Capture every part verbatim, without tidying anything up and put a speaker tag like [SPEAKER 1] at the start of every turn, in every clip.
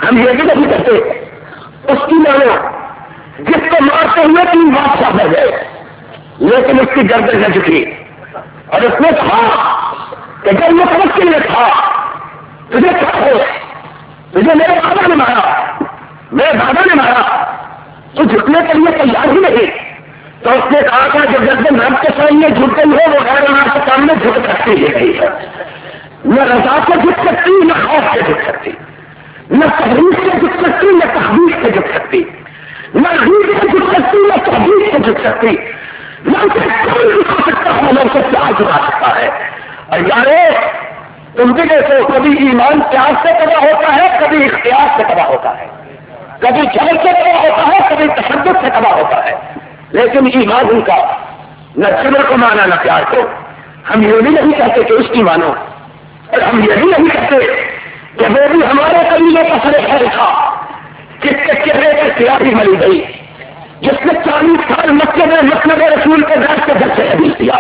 [SPEAKER 1] ہم یہ بھی نہیں کرتے اس کی مانو جس کو مارتے ہوئے تین بادشاہ بہ گئے لیکن اس کی گردن نہ جھکی اور اس نے کہا کہ جب یہ سمجھ کے لیے تھا تجھے کیا ہو تجھے میرے دادا نے مارا میرے دادا نے مارا تو جھکنے کے لیے تیار ہی نہیں تو اس نے کہا تھا جو گردن رب کے سامنے جھک گئی ہے وہ غیر اللہ کے سامنے جھک سکتی ہی نہیں ہے نہ رضا سے جھک سکتی نہ خوف سے جھک سکتی نہ تحریف سے جھک سکتی نہ تحریف سے جھک سکتی نہ غیر سے جھک سکتی نہ تحریف سے جھک سکتی نہ اسے کوئی جھکا سکتا ہے نہ اسے پیار جھکا سکتا ہے اور یارو تم بھی دیکھو کبھی ایمان پیار سے تباہ ہوتا ہے کبھی اختیار سے تباہ ہوتا ہے کبھی جہل سے تباہ ہوتا ہے کبھی تشدد سے تباہ ہوتا ہے لیکن ایمان ان کا نہ صبر کو مانا نہ پیار کو ہم یہ بھی نہیں کہتے کہ اس کی مانو اور ہم یہ بھی نہیں کہتے کہ وہ بھی ہمارے قبیلے کا سر خیر تھا جس کے چہرے پر سیاہی ملی گئی جس نے چالیس سال مسجد مسند رسول کے گھر سے گھر سے حدیث دیا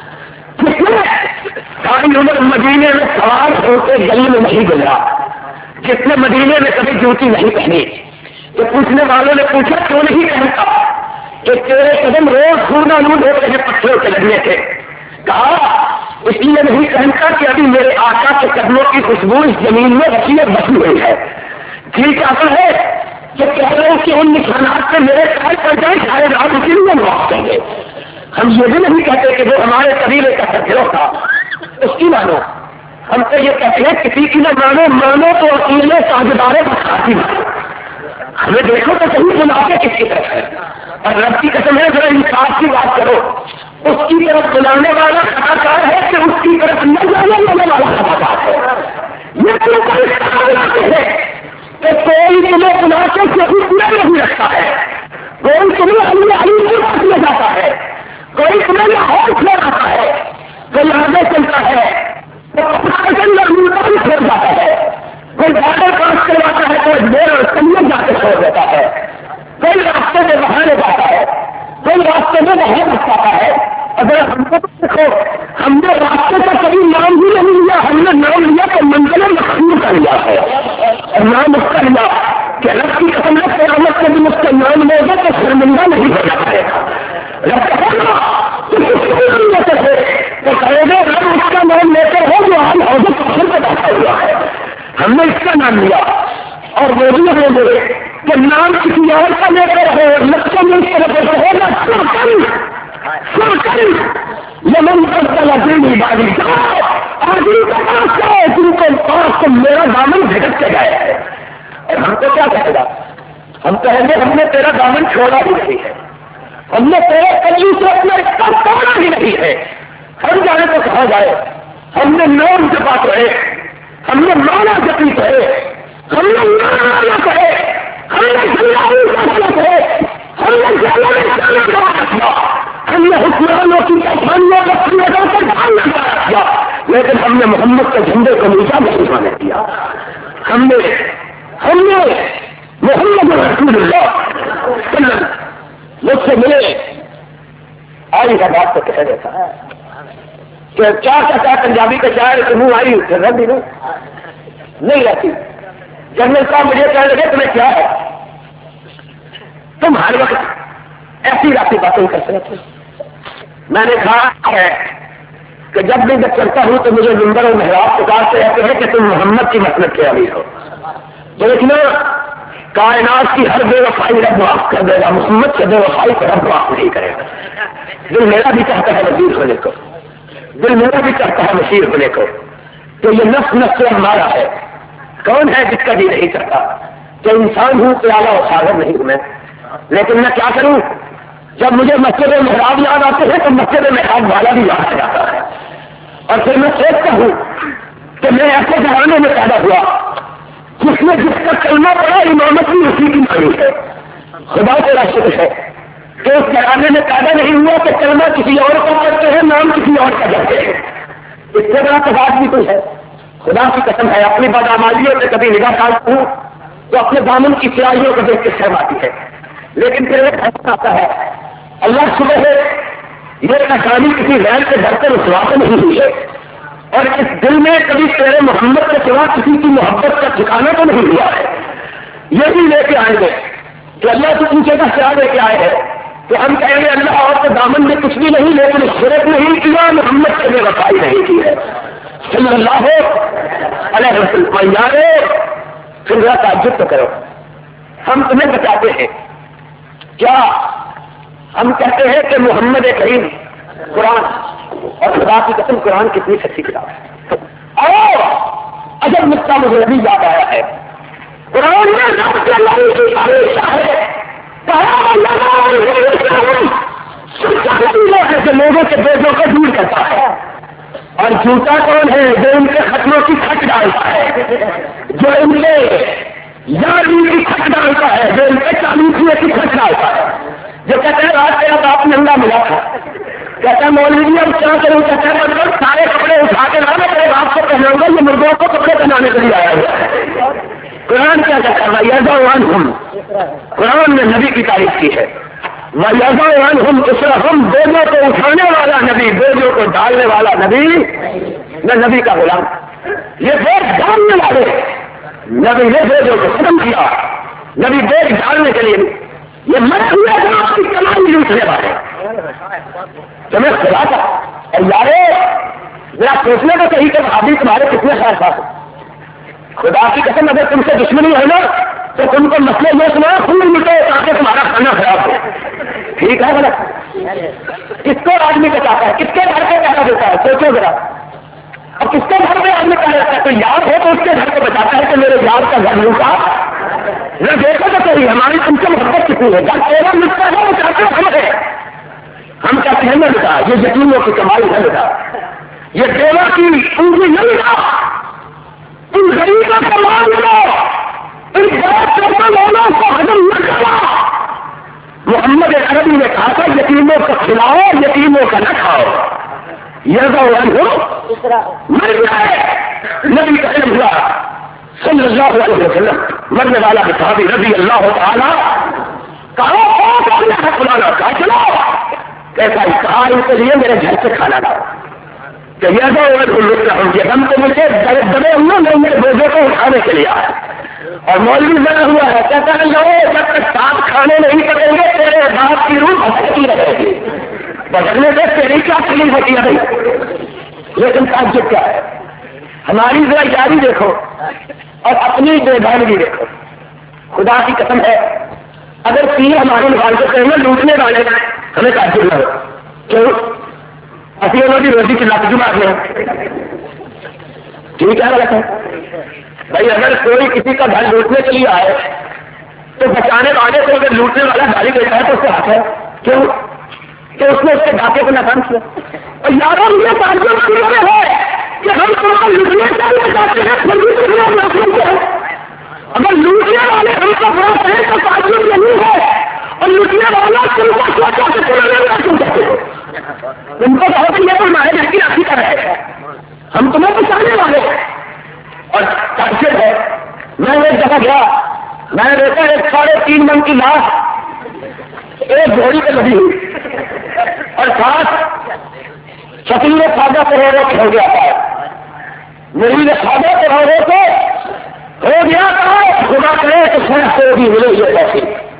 [SPEAKER 1] جس نے ساری عمر مدینے میں سوار ہو کے گلی میں نہیں گزرا جس نے مدینے میں کبھی جوتی نہیں پہنی تو پوچھنے والوں نے پوچھا کیوں نہیں پہنتا کہ تیرے قدم روز خونا نود ہوتے ہیں پتھروں کے لگنے سے کہا اس لیے نہیں پہنتا کہ ابھی میرے آقا کے قدموں کی خوشبو اس زمین میں وسیع بسی ہوئی ہے ٹھیک آتا ہے کہ کہہ رہے ہیں کہ ان نشانات سے میرے خیال پڑ جائے شاید آپ اسی لیے معاف کریں گے ہم یہ بھی نہیں کہتے کہ وہ ہمارے قبیلے کا سرگرو تھا اس کی مانو ہم تو یہ کہتے ہیں کسی کی نہ مانو مانو تو اکیلے ساجدارے بخاتی مانو ہمیں دیکھو تو صحیح منافع کس کی طرف ہے اور رب کی قسم ہے ذرا انصاف کی بات کرو اس کی طرف بلانے والا خطاکار ہے کہ اس کی طرف نہ جانے والے والا خطاکار ہے یہ تو بلاتے ہیں کہ کوئی تمہیں بلا کے کبھی پورا نہیں رکھتا ہے کوئی تمہیں علی علی سے بات لے جاتا ہے کوئی تمہیں لاہور چھوڑ آتا ہے کوئی آگے چلتا ہے کوئی چھوڑ جاتا ہے کوئی بارڈر کراس کرواتا ہے کوئی دیر اور کلیئر جا کے چھوڑ دیتا ہے کوئی راستے میں بہانے جاتا ہے کوئی راستے میں نہیں بچاتا ہے اگر ہم کو دیکھو ہم نے راستے کا کبھی نام بھی نہیں لیا ہم نے نام لیا تو منزل مخصوص کا لیا ہے اور نام اس کا لیا کہ رب کی قسم ہے قیامت کے دن اس کا نام لے گا تو شرمندہ نہیں ہو جاتا ہے رب کہے تو کہے گا رب اس کا نام لیتے ہو جو ہم حوض پتھر پہ بیٹھا ہوا ہے ہم نے اس کا نام لیا اور وہ بھی ہمیں بولے کہ نام کسی اور کا لے کر ہو لکشن میں اس طرح سے ہوگا سرکاری سرکاری یمن پر چلا دینی باری آدمی کا پاس ہے جن کے پاس تو میرا دامن جھٹک کے گیا ہے اور ہم کو کیا کہے گا ہم کہیں گے ہم نے تیرا دامن چھوڑا ہی نہیں ہے ہم نے تیرے کبھی سے اپنا رشتہ توڑا ہی نہیں ہے ہم جانے کو کہا جائے ہم نے نام جپا رہے ہم نے مانا جپی کہے ہم نے مانا کہے ہم نے جلائی کہے ہم نے جلائی ہم نے حکمرانوں کی پہچانوں کو اپنے لگا کر ڈھالنا چاہا کیا لیکن ہم نے محمد کے جھنڈے کو نیچا نہیں ہونے دیا ہم نے ہم نے محمد رسول اللہ مجھ سے ملے آئی کا بات تو کہہ دیتا ہے کہ کیا کہتا ہے پنجابی کا شاعر کہ منہ آئی رد ہی نہیں رہتی جنرل صاحب مجھے کہنے لگے تمہیں کیا ہے تم ہر وقت ایسی راتی باتیں کرتے رہتے میں نے کہا ہے کہ جب بھی جب چلتا ہوں تو مجھے منبر اور محراب پکارتے رہتے ہیں کہ تم محمد کی مسلک کے امیر ہو دیکھنا کائنات کی ہر بے وفائی رب معاف کر دے گا محمد سے بے وفائی کو رب معاف نہیں کرے گا دل میرا بھی چاہتا ہے وزیر ہونے کو دل میرا بھی چاہتا ہے مشیر ہونے کو تو یہ نفس نفس سے ہمارا ہے کون ہے جس کا جی نہیں کرتا کہ انسان ہوں کہ اعلیٰ و ساگر نہیں ہوں میں لیکن میں کیا کروں جب مجھے مسجد محراب یاد آتے ہیں تو مسجد محراب والا بھی یاد آ جاتا ہے اور پھر میں سوچتا ہوں کہ میں ایسے زمانے میں پیدا ہوا جس میں جس کا کلمہ پڑا امامت بھی اسی کی مانی ہے خدا کو راشد ہے کہ اس گھرانے میں پیدا نہیں ہوا کہ کلمہ کسی اور کا پڑھتے ہیں نام کسی اور کا جاتے ہیں اس سے بڑا تضاد بھی کوئی ہے خدا کی قسم ہے اپنی بدعمالیوں سے کبھی نگاہ ڈالتا ہوں تو اپنے دامن کی سیاہیوں کو دیکھ کے شرم آتی ہے لیکن پھر ایک فیصلہ آتا ہے اللہ صبح ہے یہ نشانی کسی غیر کے گھر سے رسوا سے نہیں ہوئی ہے اور اس دل میں کبھی تیرے محمد کے سوا کسی کی محبت کا ٹھکانا تو نہیں ہوا ہے یہ بھی لے کے آئیں گے کہ اللہ سے پوچھے گا کیا لے کے آئے ہیں، تو ہم کہیں گے اللہ اور تو دامن میں کچھ بھی نہیں، لیکن شرک نہیں کیا، محمد سے نے وفائی نہیں کی ہے صلی اللہ علیہ وسلم۔ یارے پھر ذرا تعجب تو کرو، ہم تمہیں بتاتے ہیں کیا؟ ہم کہتے ہیں کہ محمد کریم قرآن، اور خدا کی قسم قرآن کتنی سچی کتاب ہے۔ اور عجب نقطہ مجھے ابھی یاد آیا ہے، قرآن میں رب کے نبی کی ہمیشہ ہے کہا ہے جو لوگوں کے بیجوں کو دور کرتا ہے، اور جھوٹا کون ہے؟ جو ان کے ختموں کی کھٹ ڈالتا ہے، جو ان کے یارویں کی کھٹ ڈالتا ہے، جو ان کے چالیسویں کی کھٹ ڈالتا ہے، جو کہتے ہیں رات تیرا باپ ننگا ملا تھا، کہتا ہے مولوی جی اب کیا کروں، کہتا ہے مطلب سارے کپڑے اٹھا کے لانا میرے باپ کو پہناؤں گا، یہ مردوں کو کپڑے پہنانے کے لیے آیا ہوا ہے۔ قرآن کیا کہتا ہے؟ یزعن قرآن نے نبی کی تعریف کی ہے، وَيَزَعْنُهُمْ إِسْرَهُمْ بوجھوں کو اٹھانے والا نبی، بوجھوں کو ڈالنے والا نبی نہ نبی کا غلام، یہ بوجھ ڈالنے والے نبی نے بوجھوں کو ختم کیا، نبی بوجھ ڈالنے کے لیے یہ مرد ہوئے جو آپ کی کمائی لوٹنے والے تمہیں خدا تھا۔ اور یارے ذرا سوچنے کو کہیں کہ ابھی تمہارے کتنے خیر خاص، خدا کی قسم اگر تم سے دشمنی ہے نا تو تم کو مسئلے یہ سنا خون مٹے تاکہ تمہارا کھانا خراب ہو، ٹھیک ہے غلط؟ کس کو آدمی بچاتا ہے؟ کس کے گھر پہ پیسہ دیتا ہے؟ سوچو ذرا، اور کس کے گھر میں آدمی کہا جاتا ہے کوئی یار ہو تو اس کے گھر کو بچاتا ہے کہ میرے یار کا گھر لوٹا نہ، دیکھو تو صحیح ہماری تم سے محبت کتنی ہے، جب تیرا لٹتا ہے وہ چاہتے ہم ہے، ہم کہتے ہیں نہ لٹا، یہ یتیموں کی کمائی نہ لٹا، یہ دیوا کی پونجی نہ لٹا، ان غریبوں کا مال لو، ان بہت کرنے والوں کو ہضم نہ کرنا۔ محمد عربی نے کہا تھا یتیموں کو کھلاؤ، یتیموں کا نہ کھاؤ، یزعن مر جائے نبی کا علم ہوا صلی اللہ علیہ وسلم، مرنے والا صحابی رضی اللہ تعالی کہا کھلانا کہا چلو کیسا ہی کہا ان کے لیے میرے گھر سے کھانا لاؤ کہ یہ ہم تو مجھے دبے ہوئے میں میرے بوجھے کو اٹھانے کے لیے آیا، اور مولوی بنا ہوا ہے کہتا ہے لو جب تک ساتھ کھانے نہیں پڑیں گے تیرے باپ کی روح بھٹکتی رہے گی، بھٹکنے سے تیری کیا تکلیف ہوتی ہے بھائی؟ لیکن تعجب کیا ہے، ہماری ذرا یاری دیکھو اور اپنی بے دھیانگی دیکھو، خدا کی قسم ہے اگر پیر ہمارے نکال کے کہیں گے لوٹنے والے ہمیں تعجب نہ ہو، کیوں؟ اسی انہوں کی روزی کی لت جمع لیں، ٹھیک ہے غلط ہے بھائی؟ اگر کوئی کسی کا گھر لوٹنے کے لیے آئے تو بچانے والے کو اگر لوٹنے والا گاڑی دیتا ہے تو اس سے حق ہے، کیوں کہ اس نے اس کے ڈاکے کو ناکام کیا۔ اور یاروں یہ تعجب ہے کہ ہم کو لوٹنے والے جاتے ہیں پھر بھی لوٹنے ہیں، اگر لوٹنے والے ہم کو برا کہیں تو تعجب نہیں ہے، اور لوٹنے والا تم کو سوچا کہ تم کہتے ہو، تم کو کہو کہ یہ تو ہمارے گھر کی راکھی کا ہے، ہم تمہیں بچانے والے ہیں۔ اور تعجب ہے، میں ایک جگہ گیا، میں نے دیکھا ایک ساڑھے تین من کی لاش ایک گھوڑی پہ لگی ہوئی اور ساتھ شکیل سادہ کروڑوں کے ہو گیا تھا، مریض سادہ کروڑوں کو ہو گیا تھا، خدا کرے تو سوچ کو بھی ملے یہ ایسی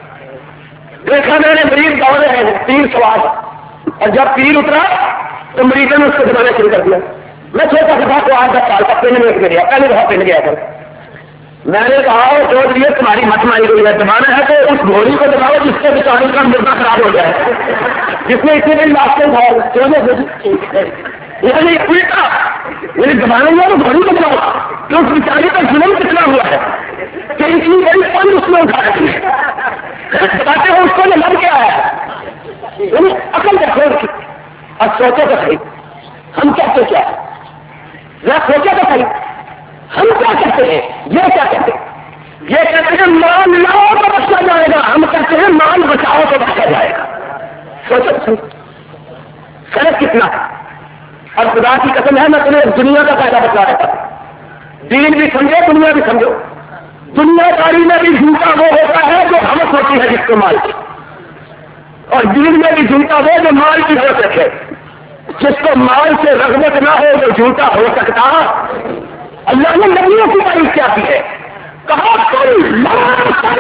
[SPEAKER 1] دیکھا میں نے مریض دوڑے ہیں تیر سوار، اور جب تیر اترا تو مریضوں نے اس کو دبانا شروع کر دیا، میں چھوٹا سا کو آٹھ دس سال تک پہلے میں گیا، پہلے دفعہ پہلے گیا تھا، میں نے کہا سوچ لیے تمہاری مت ماری گئی ہے، دبانا ہے تو اس گھوڑی کو دباؤ جس سے بیچاری کا مردہ خراب ہو جائے، جس میں اتنے دن لاسٹیں تھا یعنی الٹا یعنی دبانا ہوا تو گھوڑی کو دباؤ کہ اس بیچاری کا ظلم کتنا ہوا ہے کہ اتنی بڑی پن اس میں اٹھا رہی ہے، بتاتے ہو اس کو جو لڑ کے آیا ہے، یعنی عقل کا کھوڑ کی۔ اور سوچے تو صحیح ہم کہتے کیا ذرا سوچے تو صحیح ہم کیا کہتے ہیں، یہ کیا کہتے ہیں؟ یہ کہتے ہیں مال لاؤ تو بچا جائے گا، ہم کہتے ہیں مال بچاؤ تو بچا جائے گا۔ سوچو صحیح فرق کتنا ہے۔ اور خدا کی قسم ہے میں تمہیں دنیا کا فائدہ بتا رہا تھا، دین بھی سمجھو دنیا بھی سمجھو، دنیا داری میں بھی جھوٹا وہ ہوتا ہے جو ہمت ہوتی ہے جس کو مال کی، اور دین میں بھی جھوٹا وہ جو مال کی ہو سکے، جس کو مال سے رغبت نہ ہو وہ جھوٹا ہو سکتا۔ اللہ نے نبیوں کی تعریف کیا کی ہے، کہا تم لا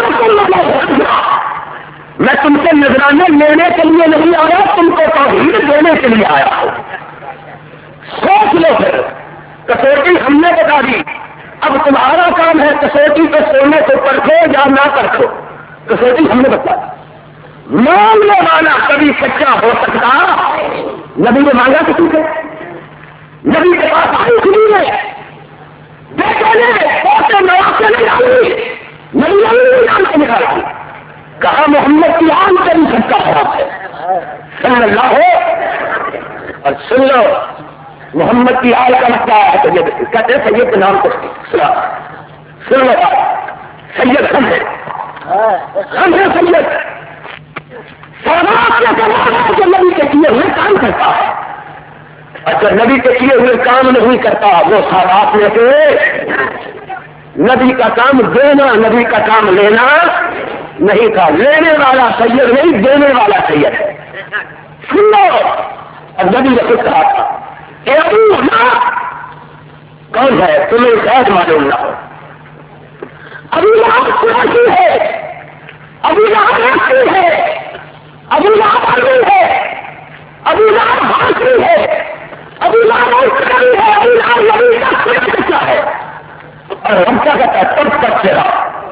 [SPEAKER 1] میں تم سے نذرانے لینے کے لیے نہیں آیا، تم کو توحید دینے کے لیے آیا ہوں. سوچ لو پھر. کسوٹی ہم نے بتا دی، اب تمہارا کام ہے کسوٹی پہ سونے کو پرکھو یا نہ پرکھو. کسوٹی ہم نے بتا دی. مانگنے والا کبھی سچا ہو سکتا؟ نبی نے مانگا کسی سے؟ نبی کے پاس آئی کسی نے بیٹے نے پوتے نواز سے نکالی، نبی علی آن سے نکالا، کہا محمد کی آن سے بھی سچا خراب ہے. صلی اللہ ہو. اور سن لو محمد کی آل کا مسئلہ ہے سید، کہتے ہیں سید کے نام کو سن لو. سید ہم ہے، ہم ہے سید. جو نبی کے کیے ہوئے کام کرتا ہے، اچھا نبی کے کیے ہوئے کام نہیں کرتا وہ سادات میں سے. نبی کا کام دینا، نبی کا کام لینا نہیں تھا. لینے والا سید نہیں، دینے والا سید ہے. سن لو. اب نبی نے خود کہا تھا اے ابو لہب کون ہے تمہیں شاید معلوم نہ ہو. ابو لہب قریشی ہے، ابو لہب ہاشمی ہے، ابو لہب عربی ہے، ابو لہب ہاشمی ہے، ابو لہب عربی ہے، ابو لہب نبی کا خود بچہ ہے. اور ہم کیا کہتا ہے تب تک چلا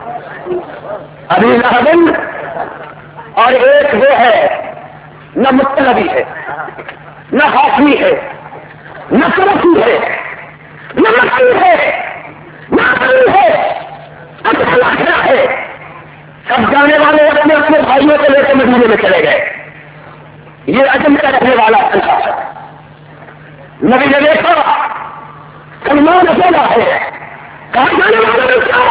[SPEAKER 1] ابو لہب. اور ایک وہ ہے نہ مطلبی ہے، نہ ہاشمی ہے، نہ قریشی ہے، نہ مکی ہے، نہ عربی ہے، اچھا ہے. سب جانے والے اپنے اپنے بھائیوں کو لے کے مدینے میں چلے گئے. یہ عجم کا رہنے والا تھا. نبی نے دیکھا سلمان اکیلا ہے، کہاں جانے والے کیا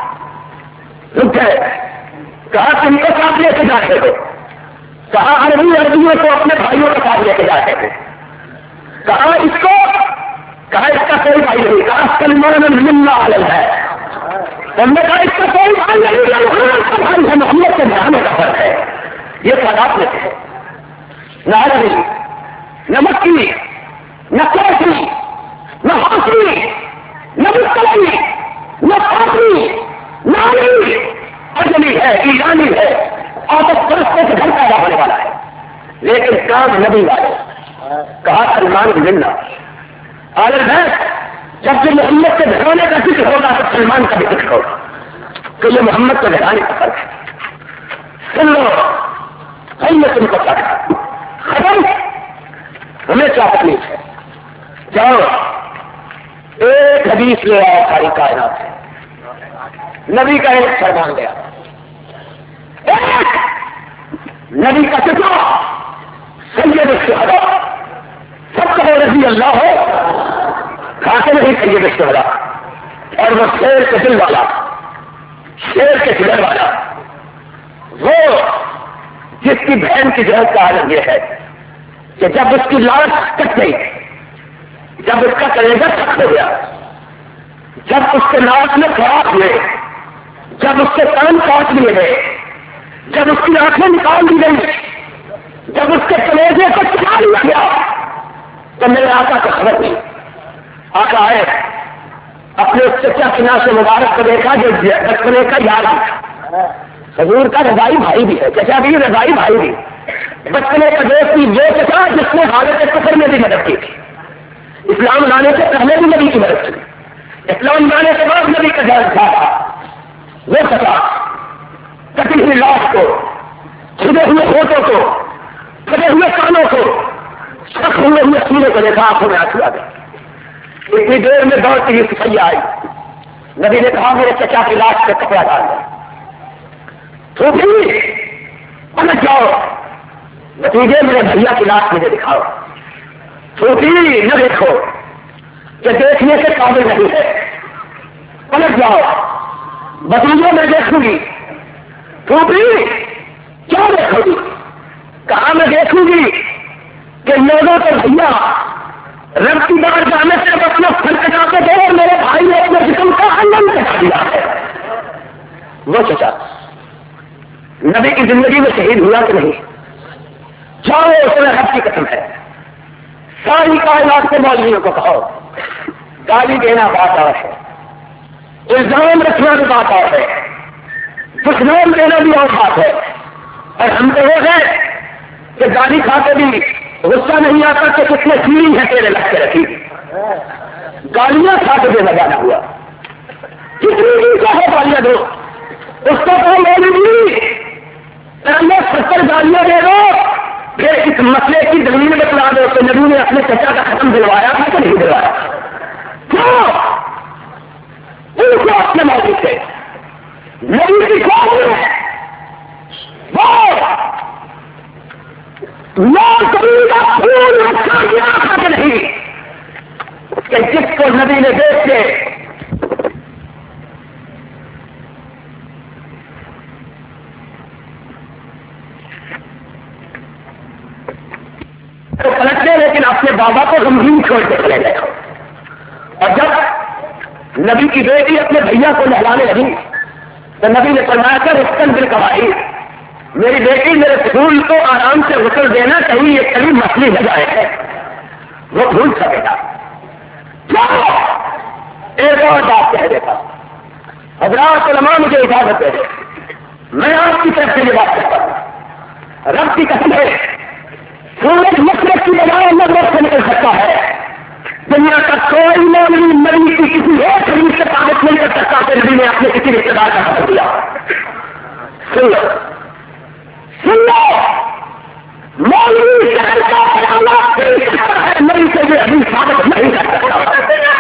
[SPEAKER 1] رک گئے. کہا تم کو ساتھ لے کے جاتے ہو. کہا عربی عربیوں کو اپنے بھائیوں کے ساتھ لے کے جاتے تھے. کہا اس کو، کہا اس کا کوئی بھائی نہیں. کہا سلمان ملنا عالم ہے. ہم نے کہا اس کا کوئی بھائی نہیں ہے، محمد کے جانے کا فرق ہے. یہ تعداد میں تھے. نہ عربی، نہ مکی، نہ قریشی، نہ ہاشمی، نہ مطلبی، نہ فارسی، نہ عربی. اجمی ہے، ایرانی ہے، آپس پرستوں سے گھر پیدا ہونے والا ہے، لیکن کام نبی والے. کہا سلمان ملنا عالم ہے. جب بھی محمد کے گھرانے کا ذکر ہوگا تو سلمان کا بھی ذکر ہوگا کہ یہ محمد کے گھرانے کا فرق ہے. سن لو ہم نے تم کو کہا ختم. ہمیں کیا تکلیف ہے؟ جاؤ ایک حدیث لے آؤ ساری کائنات سے. نبی کا ایک فرمان گیا، نبی کا ٹکڑا سید الشہداء سب کو رضی اللہ ہو کھاتے نہیں سید الشہداء. اور وہ شیر کے دل والا، شیر کے جگر والا، وہ جس کی بہن کی جہت کا عالم یہ ہے کہ جب اس کی لاش کٹ گئی، جب اس کا کلیجہ سخت ہو گیا، جب اس کے ناک میں خراب ہوئے، جب اس کے کان کاٹ لیے گئے، جب اس کی آنکھیں نکال دی گئی، جب اس کے کلیجے کو چلا لیا گیا، تو میرے آقا کو خبر نہیں. آقا آئے، اپنے اس چچا کے نام سے مبارک کو دیکھا جو بچپنے کا یاد ہے. حضور کا رضائی بھائی بھی ہے، چچا بھی رضائی بھائی بھی، بچپنے کا دوست بھی وہ چچا جس نے حالت کفر میں بھی مدد کی تھی. اسلام لانے سے پہلے بھی نبی کی مدد کی، اسلام لانے کے بعد نبی کا جائز تھا. وہ چچا کٹی ہوئی لاش کو، چھدے ہوئے ہوٹوں کو، پھٹے ہوئے کانوں کو، سخت ہوئے ہوئے سینے کو دیکھا، آنکھوں میں آنسو آ گئے. اتنی دیر میں دوڑتی ہوئی سفیا آئی. نبی نے کہا میرے چچا کی لاش پہ کپڑا ڈال دیں. تو بھی پلٹ جاؤ، نتیجے میرے بھیا کی لاش مجھے دکھاؤ. تو بھی نہ دیکھو کہ دیکھنے کے قابل نہیں ہے. پلٹ جاؤ، بتیجے میں دیکھوں گی. تو بھی کیا دیکھو گی؟ کہاں میں دیکھوں گی کہ لوگوں کے بھیا رب کی بار جانے سے اب اپنا پھل کٹاتے تھے اور میرے بھائی نے اپنے جسم کا آنند کٹا دیا ہے. وہ چچا نبی کی زندگی میں شہید ہوا کہ نہیں؟ جاؤ اس میں رب کی قسم ہے. ساری کائنات کے مولویوں کو کہو گالی دینا بات اور ہے، الزام رکھنا بھی بات اور ہے، دشنام دینا بھی اور بات ہے. اور ہم تو وہ گئے کہ گالی کھا کے بھی غصہ نہیں آتا کہ کتنے چیڑی ہے تیرے لگ کے رکھی، گالیاں کھا کے بھی لگانا ہوا، کتنی بھی چاہے گالیاں دو، اس کو کہو مولوی پہلے ستر گالیاں دے دو پھر اس مسئلے کی دلیل بتلا دو کہ نبی نے اپنے چچا کا ختم دلوایا تھا کہ نہیں دلوایا، کیوں ان کو اپنے موضوع سے نبی کی قوم ہے وہ لوگ کبھی کا خون رکھا گیا تھا کہ نہیں کہ جس کو نبی نے دیکھ کے تو پلٹنے لیکن اپنے بابا کو غمگین چھوڑ کے چلے گئے، اور جب نبی کی بیٹی اپنے بھیا کو نہلانے لگی تو نبی نے فرمایا کر رسکن دل کبائی، میری بیٹی میرے پھول کو آرام سے غسل دینا، کہیں یہ کبھی مچھلی نہ جائے، وہ بھول سکے گا، ایک اور بات کہہ دیتا، حضرات علماء مجھے اجازت دے دے، میں آپ کی طرف سے یہ بات کرتا ہوں، رب کی قسم ہے سورج مشرق کی بجائے مغرب سے نکل سکتا ہے، دنیا کا کوئی مولوی نبی کی کسی ایک حدیث سے ثابت نہیں کر سکتا کہ نبی نے اپنے کسی رشتے دار کا خبر دیا، سن لو سن لو مولوی شہر کا خیالات ہے نبی سے یہ حدیث ثابت نہیں کر سکتا،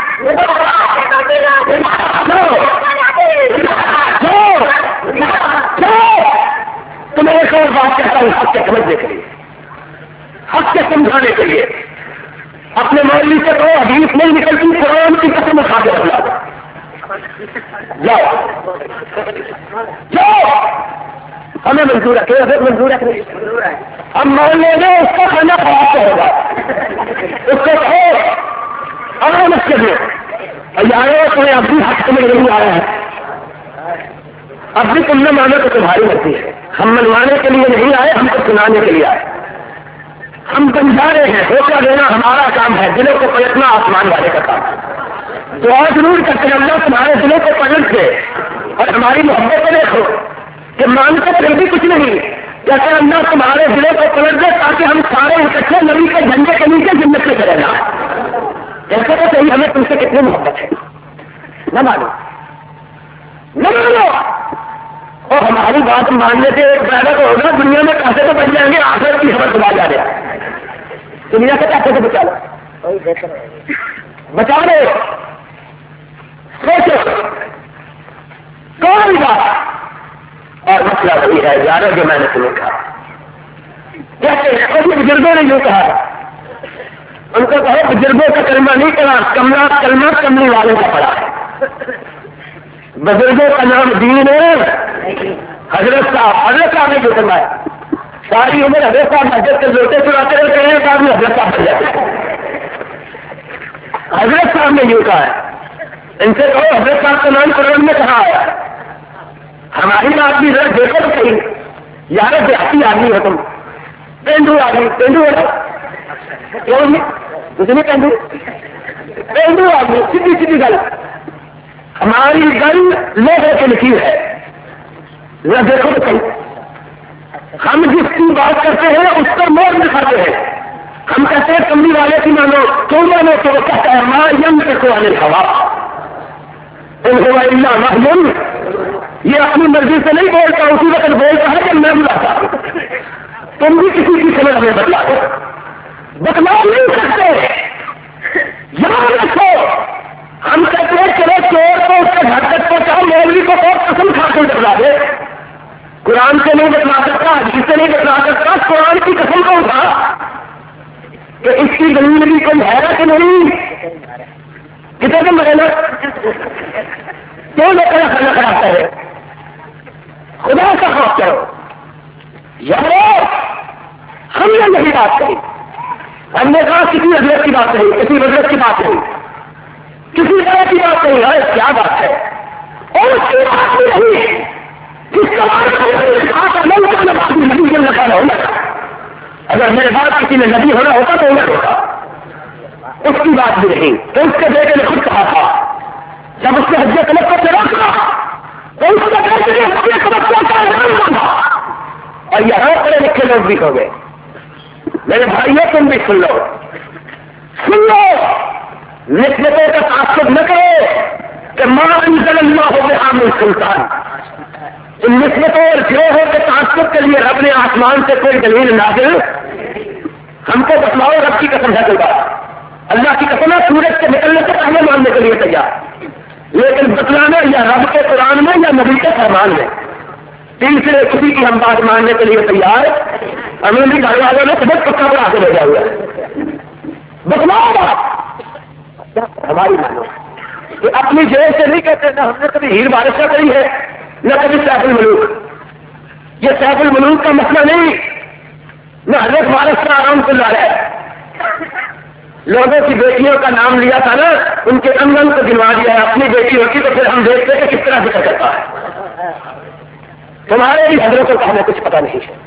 [SPEAKER 1] تمہیں ایک اور بات کہتا ہوں حق کے سمجھنے کے لیے، حق کے سمجھانے کے لیے، اپنے مولوی سے تو حدیث نہیں نکلتی، قرآن کی قسم اٹھا کے رکھ جاؤ جاؤ ہمیں منظور ہے کہ منظور ہے، ہم مان لیں گے اس کا کھانا خراب ہوگا، اس کو کہو آرام اس کے لیے آئے تمہیں اب بھی حق میں نہیں آیا ہے، اب بھی تم نے مانے تو تمہاری مرضی ہے، ہم منوانے کے لیے نہیں آئے، ہم کو سنانے کے لیے آئے، ہم بنجارے ہیں، دھوکہ دینا ہمارا کام ہے، دلوں کو پلٹنا آسمان والے کا کام ہے، دعا ضرور کرتے ہیں اللہ تمہارے دلوں کو پلٹ دے اور ہماری محبت کو دیکھو کہ مانتے پھر بھی کچھ نہیں، جیسے اللہ تمہارے دلوں کو پلٹ دے تاکہ ہم سارے اکٹھے نبی کے جھنڈے کے نیچے جنت میں چلے گا، ایسے تو صحیح ہمیں تم سے کتنی محبت ہے، نہ مانو نہ مانو، اور ہماری بات ماننے سے ایک فائدہ تو ہوگا، دنیا میں پیسے تو بچ جائیں گے، آخرت کی خبر سنا جا رہا ہے، دنیا کے پیسے سے بچا لو بچا لو، سوچو کوئی بات، اور مسئلہ وہی ہے یارو جو میں نے تمہیں کہا، کہتے ہیں کبھی بزرگوں نے یوں کہا، ان کو کہو بزرگوں کا کلمہ نہیں پڑا، کمرہ کلمہ کملی والوں کا پڑا ہے، بزرگوں کا نام دین ہے، حضرت صاحب حضرت صاحب نے جو فرمایا، ساری عمر حضرت صاحب مسجد کے لوٹے چراتے رہتے ہیں، بعد میں حضرت صاحب بن جاتے، حضرت صاحب نے یوں کہا ہے، ان سے کہو حضرت صاحب کا نام قرآن میں کہا آیا، ہماری بات بھی ذرا دیکھو تو صحیح، یار دیہاتی آدمی ہو تم، پینڈو آدمی، پینڈو ہے کیوں نہیں نہیں پینڈو پینڈو آدمی، سیدھی سیدھی گل، ہماری گل لوگوں کی لکیر ہے، ذرا دیکھو تو صحیح، ہم جس کی بات کرتے ہیں اس پر مور دکھاتے ہیں، ہم کہتے ہیں کملی والے کی مانو، کیوں مانو تو وہ کہتا ہے ماں یم کے کو عن الہوا ان هو الا وحی، یہ اپنی مرضی سے نہیں بولتا، اسی وقت بولتا ہے کہ میں بلاتا ہوں، تم بھی کسی کی سمجھ میں بدلا دو، بدلاؤ نہیں سکتے، یاد رکھو، ہم کہتے ہیں چلو چور کو اس کے گھر تک پہنچاؤ، مولوی کو اور قسم کھا کے بدلا دے، قرآن سے نہیں بتلا سکتا، حدیث سے نہیں بتلا سکتا، قرآن کی قسم کو اٹھا کہ اس کی دلیل بھی کوئی ہے کہ نہیں، کتنے دن مرے نا کیوں لے کر کھانا کراتا ہے، خدا کا خوف کرو یارو، ہم نے نہیں بات کہی، ہم نے کہا کسی حضرت کی بات نہیں، کسی حضرت کی بات نہیں، کسی طرح کی بات نہیں ہے، کیا بات ہے، اور اس کی بات بھی نہیں ہے جس کا بات نبی کے لکھا ہوگا، اگر میرے بات کسی نے نبی ہونا ہوتا تو عمر ہوتا، اس کی بات بھی نہیں، تو اس کے بیٹے نے خود کہا تھا جب اس نے حج طلب کو چلا تھا تو اس کے بیٹے نے اپنے سبق کا اعلان تھا، اور یہاں پڑھے لکھے لوگ بھی ہو گئے. میرے بھائیوں تم بھی سن لو سن لو نسبتوں کا تعصب نہ کرو کہ ماں انزل اللہ ہو گیا من سلطان. ان نسبتوں اور گروہوں کے تعصب کے لیے رب نے آسمان سے کوئی دلیل نازل ہم کو بتلاؤ. رب کی قسم ہے کوئی بات اللہ کی قسم ہے سورج کے نکلنے سے پہلے ماننے کے لیے تیار, لیکن بتلانا یا رب کے قرآن میں یا نبی کے فرمان میں تیسرے کسی کی ہم بات ماننے کے لیے تیار. ہمیں بھی گھر والوں نے سبق پکا بنا کے بھیجا ہوا ہے. بتلاؤ بات ہماری مانو کہ اپنی جیب سے نہیں کہتے نہ ہم نے کبھی ہیر بارشہ کری ہے نہ کبھی سیف الملوک. یہ سیف الملوک کا مسئلہ نہیں, نہ حضرت وارث کا آرام کو لا ہے. لوگوں کی بیٹیوں کا نام لیا تھا نا, ان کے انگن کو گنوا دیا ہے. اپنی بیٹی ہوتی تو پھر ہم دیکھتے کہ کس طرح ذکر کرتا ہے. تمہارے بھی حضرتوں کا ہمیں کچھ پتا نہیں ہے.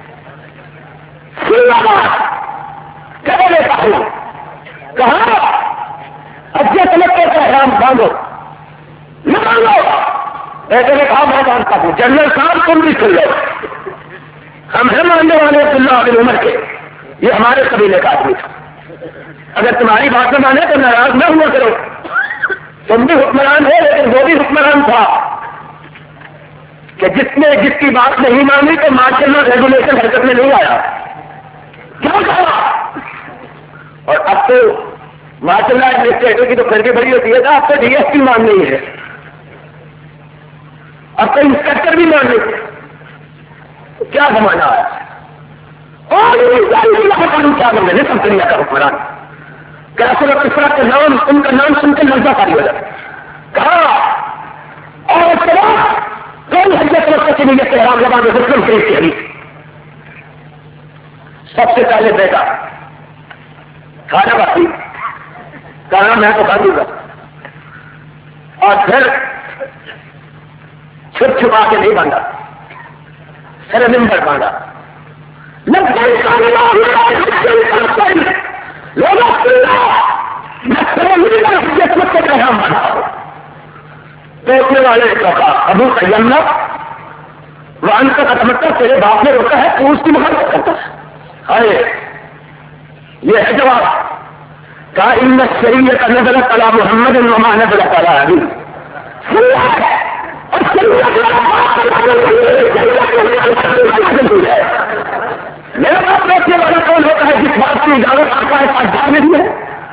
[SPEAKER 1] کہاں لیتا ہوں کہاں اچھے سمجھتے کا احرام باندھو نہ باندھو. ایسے نے کہا میں باندھتا ہوں. جنرل صاحب تم بھی سن لو, ہم ہیں ماننے والے عبداللہ بن عمر کے, یہ ہمارے قبیلے کا آدمی تھا. اگر تمہاری بات نہ مانے تو ناراض نہ ہوا کرو. تم بھی حکمران ہو لیکن وہ بھی حکمران تھا کہ جس نے جس کی بات نہیں مانی تو مارشل ریگولیشن حرکت میں نہیں آیا. کیا کہا؟ اور اب تو ماشاء اللہ ایڈمنسٹریٹر کی تو پھر بھی بڑی ہوتی ہے نا, اب تو ڈی ایس پی مان نہیں ہے, اب تو انسپیکٹر بھی مان نہیں ہے. کیا زمانہ ہے کیا بندے نے کمپنیا کا حکمران کیسے کسرا کے نام ان کا نام سن کے لرزہ کاری ہو جاتا. کہا اور اس کے بعد کون حجت وقت کی نیت کے رام زبان مسلم شریف کی حدیث سب سے پہلے بیٹا کھانا باقی کہا میں تو باندھوں گا, اور پھر چھپ چھپا کے نہیں باندھا, سر نمبر باندھا. دیکھنے والے ابو قیم وہ ان کا خطمت تیرے باپ نے روکا ہے تو اس کی مخالفت کرتا ہے. یہ ہے جواب. کہا ان شریعت نزلت علی محمد وما نزلت علی علی. میرا باپ دیکھنے والا کون ہوتا ہے جس بات کی اجازت آتا ہے پاس جانے دی ہے.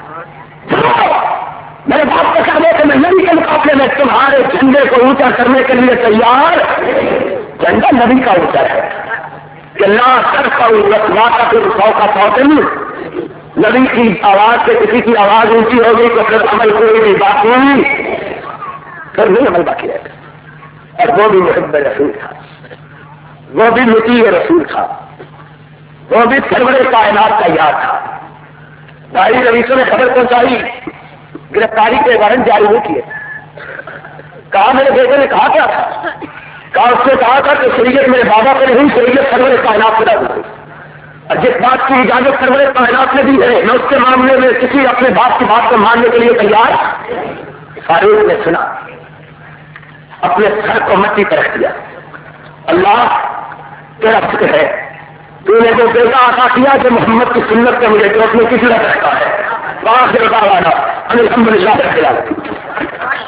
[SPEAKER 1] میرے باپ کو کہا کہ میں نبی کے مقابلے میں تمہارے جھنڈے کو اونچا کرنے کے لیے تیار. جھنڈا نبی کا اونچا ہے کہ لا ترفعوا فوق صوت نبی کی آواز سے کسی کی آواز اونچی ہوگی تو پھر عمل کوئی بھی باقی پھر نہیں عمل باقی رہتا. اور وہ بھی محب رسول تھا, وہ بھی مطیع رسول تھا, وہ بھی سرور کائنات کا یاد تھا. بھائی رئیسوں نے خبر پہنچائی, گرفتاری کے وارنٹ جاری نہیں کیے. کہا میرے بیٹے نے کہا کیا تھا؟ کہا اس نے کہا تھا کہ شریعت میرے بابا کو نہیں, شریعت سرور کائنات کو ڈال دی. اور جس بات کی اجازت سرور کائنات نے دی ہے میں اس کے معاملے میں کسی اپنے باپ کی بات کو ماننے کے لیے تیار. فاروق نے سنا, اپنے سر کو مٹی پر رکھ دیا. اللہ تیرا فکر ہے, تو نے جو بیٹا عطا کیا جو محمد کی سنت کے مجھے ٹوٹنے کی ضرورت رکھتا ہے. الحمد للہ